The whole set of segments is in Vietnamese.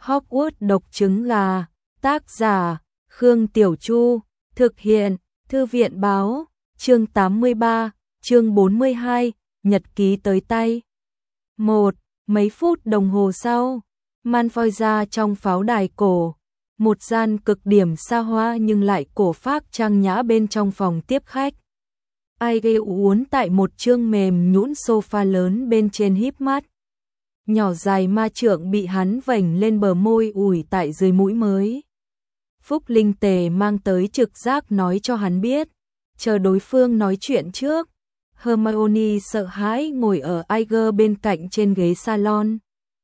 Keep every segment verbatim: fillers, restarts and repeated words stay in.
Hogwarts độc trứng gà, tác giả, Khương Tiểu Chu, thực hiện, Thư viện báo, chương tám mươi ba, chương bốn mươi hai, nhật ký tới tay. một. Mấy phút đồng hồ sau, Malfoy ra trong pháo đài cổ, một gian cực điểm xa hoa nhưng lại cổ phác trang nhã bên trong phòng tiếp khách. Ai ghê uốn tại một chương mềm nhũn sofa lớn bên trên híp mắt. Nhỏ dài ma trượng bị hắn vành lên bờ môi ủi tại dưới mũi mới. Phúc Linh Tề mang tới trực giác nói cho hắn biết, chờ đối phương nói chuyện trước. Hermione sợ hãi ngồi ở Iger bên cạnh trên ghế salon.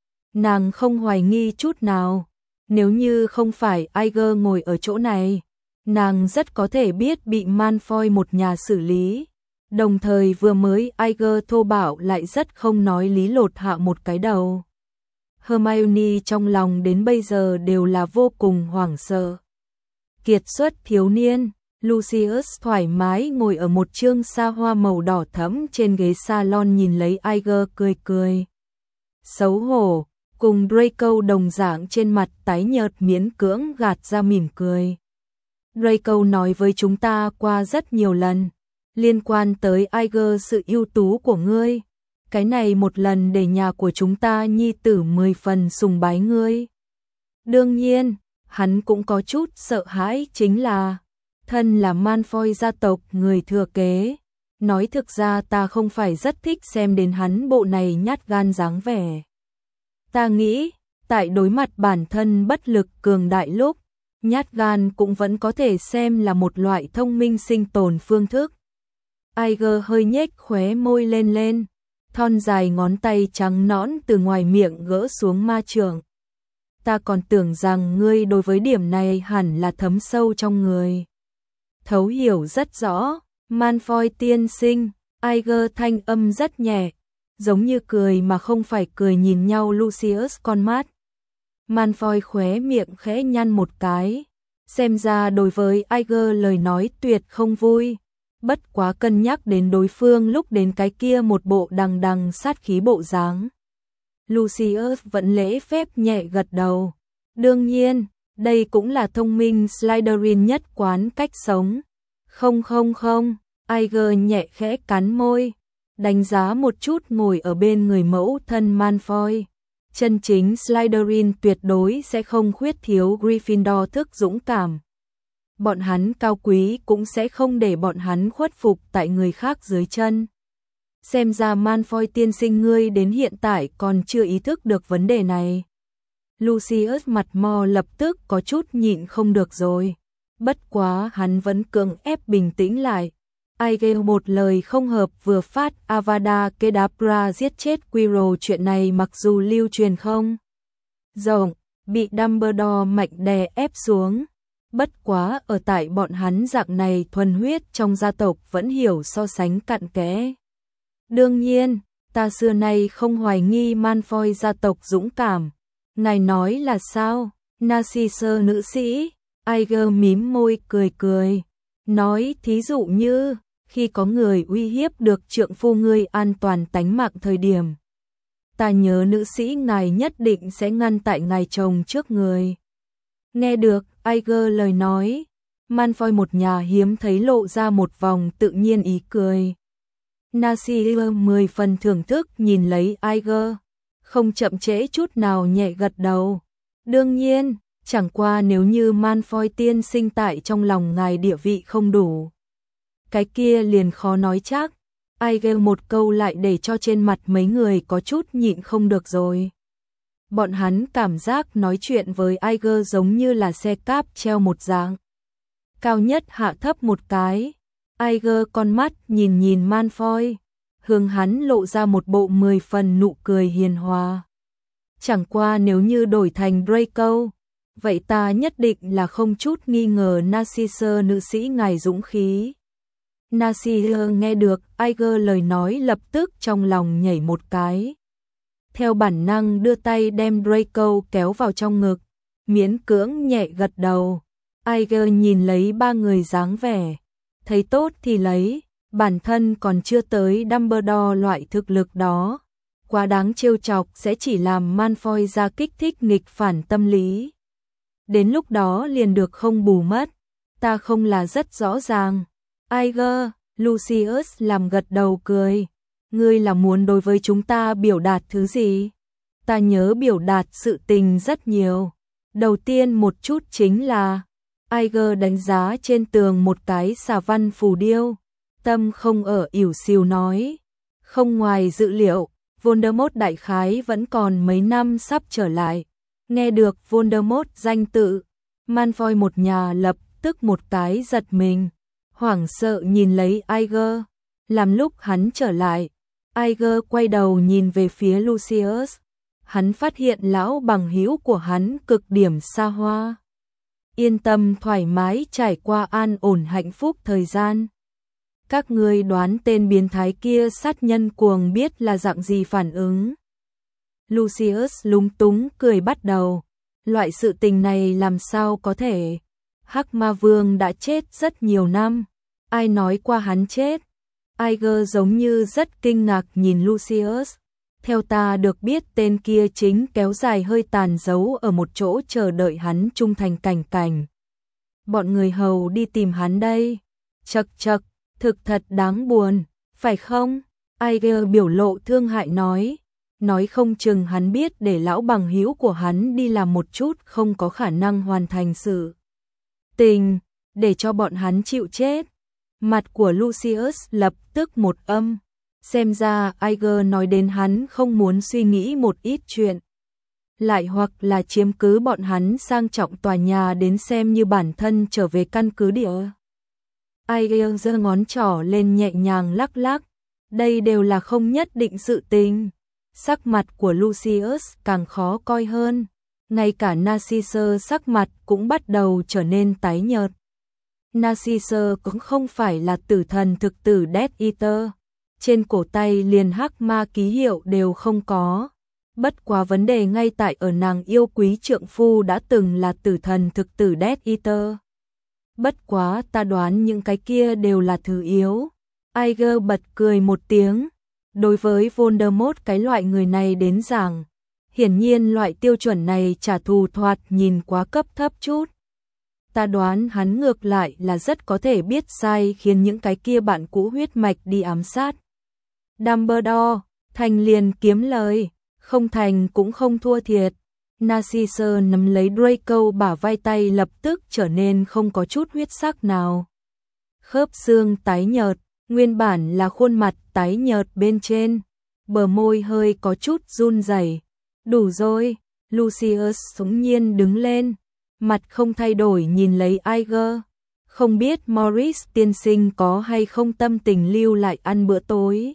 Nàng không hoài nghi chút nào, nếu như không phải Iger ngồi ở chỗ này, nàng rất có thể biết bị Malfoy một nhà xử lý. Đồng thời vừa mới Iger thô bạo lại rất không nói lý lột hạ một cái đầu. Hermione trong lòng đến bây giờ đều là vô cùng hoảng sợ. Kiệt xuất thiếu niên, Lucius thoải mái ngồi ở một chương xa hoa màu đỏ thẫm trên ghế salon nhìn lấy Iger cười cười. Xấu hổ, cùng Draco đồng dạng trên mặt tái nhợt miễn cưỡng gạt ra mỉm cười. Draco nói với chúng ta qua rất nhiều lần, liên quan tới Iger sự ưu tú của ngươi. Cái này một lần để nhà của chúng ta nhi tử mười phần sùng bái ngươi. Đương nhiên, hắn cũng có chút sợ hãi chính là, thân là Malfoy gia tộc người thừa kế. Nói thực ra ta không phải rất thích xem đến hắn bộ này nhát gan dáng vẻ. Ta nghĩ, tại đối mặt bản thân bất lực cường đại lúc, nhát gan cũng vẫn có thể xem là một loại thông minh sinh tồn phương thức. Iger hơi nhếch khóe môi lên lên, thon dài ngón tay trắng nõn từ ngoài miệng gỡ xuống ma trượng. Ta còn tưởng rằng ngươi đối với điểm này hẳn là thấm sâu trong người. Thấu hiểu rất rõ, Malfoy tiên sinh, Iger thanh âm rất nhẹ, giống như cười mà không phải cười nhìn nhau Lucius con mắt. Malfoy khóe miệng khẽ nhăn một cái, xem ra đối với Iger lời nói tuyệt không vui. Bất quá cân nhắc đến đối phương lúc đến cái kia một bộ đằng đằng sát khí bộ dáng. Lucius vẫn lễ phép nhẹ gật đầu. Đương nhiên, đây cũng là thông minh Slytherin nhất quán cách sống. Không không không, Iger nhẹ khẽ cắn môi, đánh giá một chút ngồi ở bên người mẫu thân Malfoy. Chân chính Slytherin tuyệt đối sẽ không khuyết thiếu Gryffindor thức dũng cảm. Bọn hắn cao quý cũng sẽ không để bọn hắn khuất phục tại người khác dưới chân. Xem ra Malfoy tiên sinh ngươi đến hiện tại còn chưa ý thức được vấn đề này. Lucius mặt mò lập tức có chút nhịn không được rồi. Bất quá hắn vẫn cưỡng ép bình tĩnh lại. Iger một lời không hợp vừa phát Avada Kedavra giết chết Quirrell chuyện này mặc dù lưu truyền không rộng, bị Dumbledore mạnh đè ép xuống. Bất quá ở tại bọn hắn dạng này thuần huyết trong gia tộc vẫn hiểu so sánh cặn kẽ. Đương nhiên, ta xưa nay không hoài nghi Malfoy gia tộc dũng cảm. Ngài nói là sao? Narcisse nữ sĩ, Iger mím môi cười cười. Nói thí dụ như, khi có người uy hiếp được trượng phu ngươi an toàn tánh mạng thời điểm. Ta nhớ nữ sĩ ngài nhất định sẽ ngăn tại ngài chồng trước người. Nghe được Iger lời nói, Malfoy một nhà hiếm thấy lộ ra một vòng tự nhiên ý cười. Narcisse mười phần thưởng thức nhìn lấy Iger, không chậm trễ chút nào nhẹ gật đầu. Đương nhiên, chẳng qua nếu như Malfoy tiên sinh tại trong lòng ngài địa vị không đủ, cái kia liền khó nói chắc. Iger một câu lại để cho trên mặt mấy người có chút nhịn không được rồi. Bọn hắn cảm giác nói chuyện với Iger giống như là xe cáp treo một dạng. Cao nhất hạ thấp một cái. Iger con mắt nhìn nhìn Malfoy, hướng hắn lộ ra một bộ mười phần nụ cười hiền hòa. Chẳng qua nếu như đổi thành Draco, vậy ta nhất định là không chút nghi ngờ Narcisse nữ sĩ ngài dũng khí. Narcisse nghe được Iger lời nói lập tức trong lòng nhảy một cái. Theo bản năng đưa tay đem Draco kéo vào trong ngực, miễn cưỡng nhẹ gật đầu. Iger nhìn lấy ba người dáng vẻ, thấy tốt thì lấy, bản thân còn chưa tới Dumbledore loại thực lực đó. quá đáng trêu chọc sẽ chỉ làm Malfoy ra kích thích nghịch phản tâm lý. Đến lúc đó liền được không bù mất. Ta không là rất rõ ràng. Iger, Lucius làm gật đầu cười. Ngươi là muốn đối với chúng ta biểu đạt thứ gì? Ta nhớ biểu đạt sự tình rất nhiều. Đầu tiên một chút chính là Iger đánh giá trên tường một cái xà văn phù điêu. Tâm không ở ỉu xìu nói. Không ngoài dự liệu, Voldemort đại khái vẫn còn mấy năm sắp trở lại. Nghe được Voldemort danh tự, Malfoy một nhà lập tức một cái giật mình, hoảng sợ nhìn lấy Iger. Làm lúc hắn trở lại, Iger quay đầu nhìn về phía Lucius. Hắn phát hiện lão bằng hữu của hắn cực điểm xa hoa. Yên tâm thoải mái trải qua an ổn hạnh phúc thời gian. Các ngươi đoán tên biến thái kia sát nhân cuồng biết là dạng gì phản ứng? Lucius lúng túng cười bắt đầu. Loại sự tình này làm sao có thể? Hắc Ma Vương đã chết rất nhiều năm. Ai nói qua hắn chết? Iger giống như rất kinh ngạc nhìn Lucius. Theo ta được biết tên kia chính kéo dài hơi tàn giấu ở một chỗ chờ đợi hắn trung thành cảnh cảnh. Bọn người hầu đi tìm hắn đây. Chậc chậc, thực thật đáng buồn, phải không? Iger biểu lộ thương hại nói. Nói không chừng hắn biết để lão bằng hữu của hắn đi làm một chút không có khả năng hoàn thành sự tình, để cho bọn hắn chịu chết. Mặt của Lucius lập tức một âm. Xem ra Iger nói đến hắn không muốn suy nghĩ một ít chuyện. Lại hoặc là chiếm cứ bọn hắn sang trọng tòa nhà đến xem như bản thân trở về căn cứ địa. Iger giơ ngón trỏ lên nhẹ nhàng lắc lắc. Đây đều là không nhất định sự tình. Sắc mặt của Lucius càng khó coi hơn. Ngay cả Narcissus sắc mặt cũng bắt đầu trở nên tái nhợt. Narcissus cũng không phải là tử thần thực tử Death Eater. Trên cổ tay liền hắc ma ký hiệu đều không có. Bất quá vấn đề ngay tại ở nàng yêu quý trượng phu đã từng là tử thần thực tử Death Eater. Bất quá ta đoán những cái kia đều là thứ yếu. Iger bật cười một tiếng. Đối với Voldemort cái loại người này đến giảng, hiển nhiên loại tiêu chuẩn này trả thù thoạt nhìn quá cấp thấp chút. Ta đoán hắn ngược lại là rất có thể biết sai khiến những cái kia bạn cũ huyết mạch đi ám sát. Dumbledore, thành liền kiếm lời, không thành cũng không thua thiệt. Narcissus nắm lấy Draco bả vai tay lập tức trở nên không có chút huyết sắc nào. Khớp xương tái nhợt, nguyên bản là khuôn mặt tái nhợt bên trên, bờ môi hơi có chút run rẩy. Đủ rồi, Lucius súng nhiên đứng lên, mặt không thay đổi nhìn lấy Iger. Không biết Morris tiên sinh có hay không tâm tình lưu lại ăn bữa tối.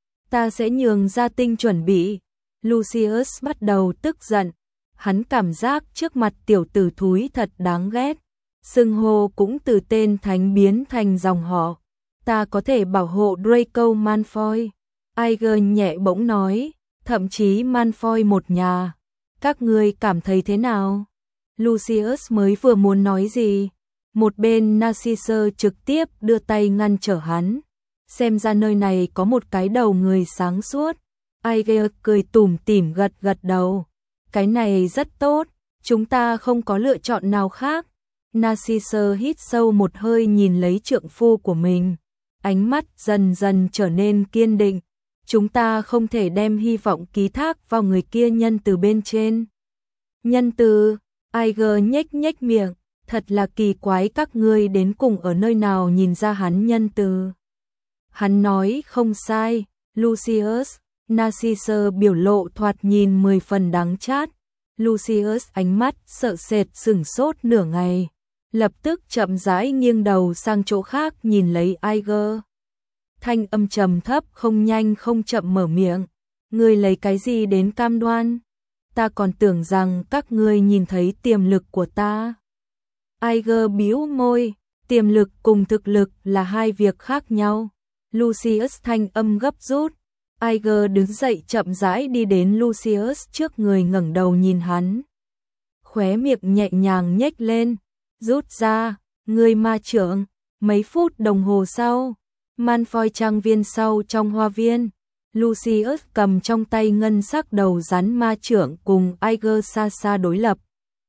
Ta sẽ nhường gia tinh chuẩn bị. Lucius bắt đầu tức giận. Hắn cảm giác trước mặt tiểu tử thúi thật đáng ghét. Xưng hô cũng từ tên thánh biến thành dòng họ. Ta có thể bảo hộ Draco Malfoy. Iger nhẹ bỗng nói. Thậm chí Malfoy một nhà. Các ngươi cảm thấy thế nào? Lucius mới vừa muốn nói gì. Một bên Narcissus trực tiếp đưa tay ngăn trở hắn. Xem ra nơi này có một cái đầu người sáng suốt. Iger cười tủm tỉm gật gật đầu. Cái này rất tốt, chúng ta không có lựa chọn nào khác. Narcissus hít sâu một hơi nhìn lấy trượng phu của mình. Ánh mắt dần dần trở nên kiên định. Chúng ta không thể đem hy vọng ký thác vào người kia nhân từ bên trên. Nhân từ, Iger nhếch nhếch miệng. Thật là kỳ quái các ngươi đến cùng ở nơi nào nhìn ra hắn nhân từ. Hắn nói không sai, Lucius. Narcissus biểu lộ thoạt nhìn mười phần đắng chát. Lucius ánh mắt sợ sệt sửng sốt nửa ngày. Lập tức chậm rãi nghiêng đầu sang chỗ khác nhìn lấy Iger. Thanh âm trầm thấp không nhanh không chậm mở miệng. Ngươi lấy cái gì đến cam đoan? Ta còn tưởng rằng các ngươi nhìn thấy tiềm lực của ta. Iger bĩu môi. Tiềm lực cùng thực lực là hai việc khác nhau. Lucius thanh âm gấp rút. Iger đứng dậy chậm rãi đi đến Lucius trước người ngẩng đầu nhìn hắn. Khóe miệng nhẹ nhàng nhếch lên. Rút ra, người ma trưởng. Mấy phút đồng hồ sau, Malfoy trang viên sau trong hoa viên. Lucius cầm trong tay ngân sắc đầu rắn ma chưởng cùng Aiger xa xa đối lập.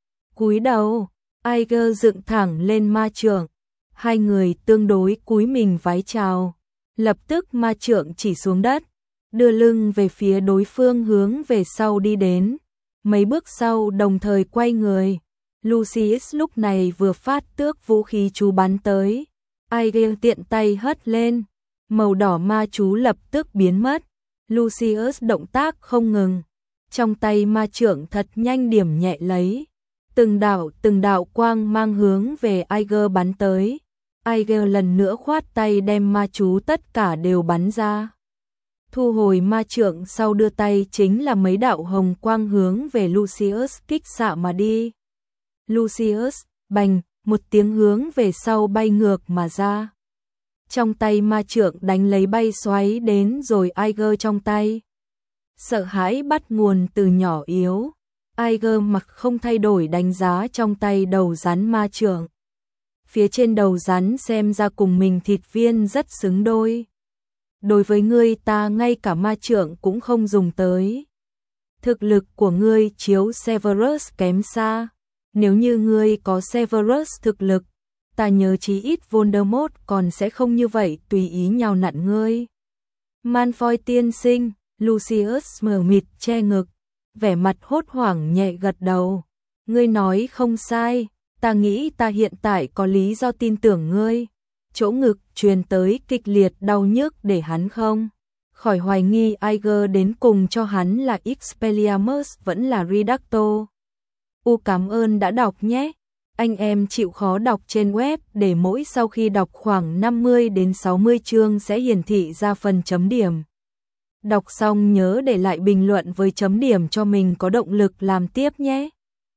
Cúi đầu, Aiger dựng thẳng lên ma chưởng. Hai người tương đối cúi mình vái chào. Lập tức ma chưởng chỉ xuống đất, đưa lưng về phía đối phương hướng về sau đi đến. Mấy bước sau đồng thời quay người. Lucius lúc này vừa phát tước vũ khí chú bắn tới. Aiger tiện tay hất lên. Màu đỏ ma chú lập tức biến mất. Lucius động tác không ngừng. Trong tay ma chưởng thật nhanh điểm nhẹ lấy. Từng đạo từng đạo quang mang hướng về Aiger bắn tới. Aiger lần nữa khoát tay đem ma chú tất cả đều bắn ra. Thu hồi ma chưởng sau đưa tay chính là mấy đạo hồng quang hướng về Lucius kích xạ mà đi. Lucius, bành, một tiếng hướng về sau bay ngược mà ra. Trong tay ma chưởng đánh lấy bay xoáy đến rồi Aiger trong tay. Sợ hãi bắt nguồn từ nhỏ yếu. Aiger mặc không thay đổi đánh giá trong tay đầu rắn ma chưởng. Phía trên đầu rắn xem ra cùng mình thịt viên rất xứng đôi. Đối với ngươi ta ngay cả ma chưởng cũng không dùng tới. Thực lực của ngươi chiếu Severus kém xa. Nếu như ngươi có Severus thực lực, ta nhớ chí ít Voldemort còn sẽ không như vậy tùy ý nhào nặn ngươi. Malfoy tiên sinh, Lucius mờ mịt che ngực, vẻ mặt hốt hoảng nhẹ gật đầu. Ngươi nói không sai, ta nghĩ ta hiện tại có lý do tin tưởng ngươi. Chỗ ngực truyền tới kịch liệt đau nhức để hắn không khỏi hoài nghi Aiger đến cùng cho hắn là Expelliarmus vẫn là Redacto. U cảm ơn đã đọc nhé. Anh em chịu khó đọc trên web để mỗi sau khi đọc khoảng năm mươi đến sáu mươi chương sẽ hiển thị ra phần chấm điểm. Đọc xong nhớ để lại bình luận với chấm điểm cho mình có động lực làm tiếp nhé.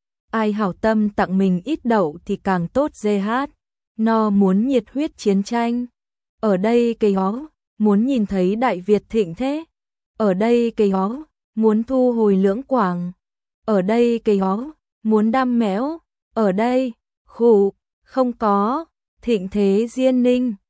Ai hảo tâm tặng mình ít đậu thì càng tốt giê hát. No muốn nhiệt huyết chiến tranh. Ở đây cây hó, muốn nhìn thấy Đại Việt thịnh thế. Ở đây cây hó, muốn thu hồi lưỡng quảng. Ở đây cây hó, muốn đam méo. Ở đây, khủ, không có, thịnh thế diên ninh.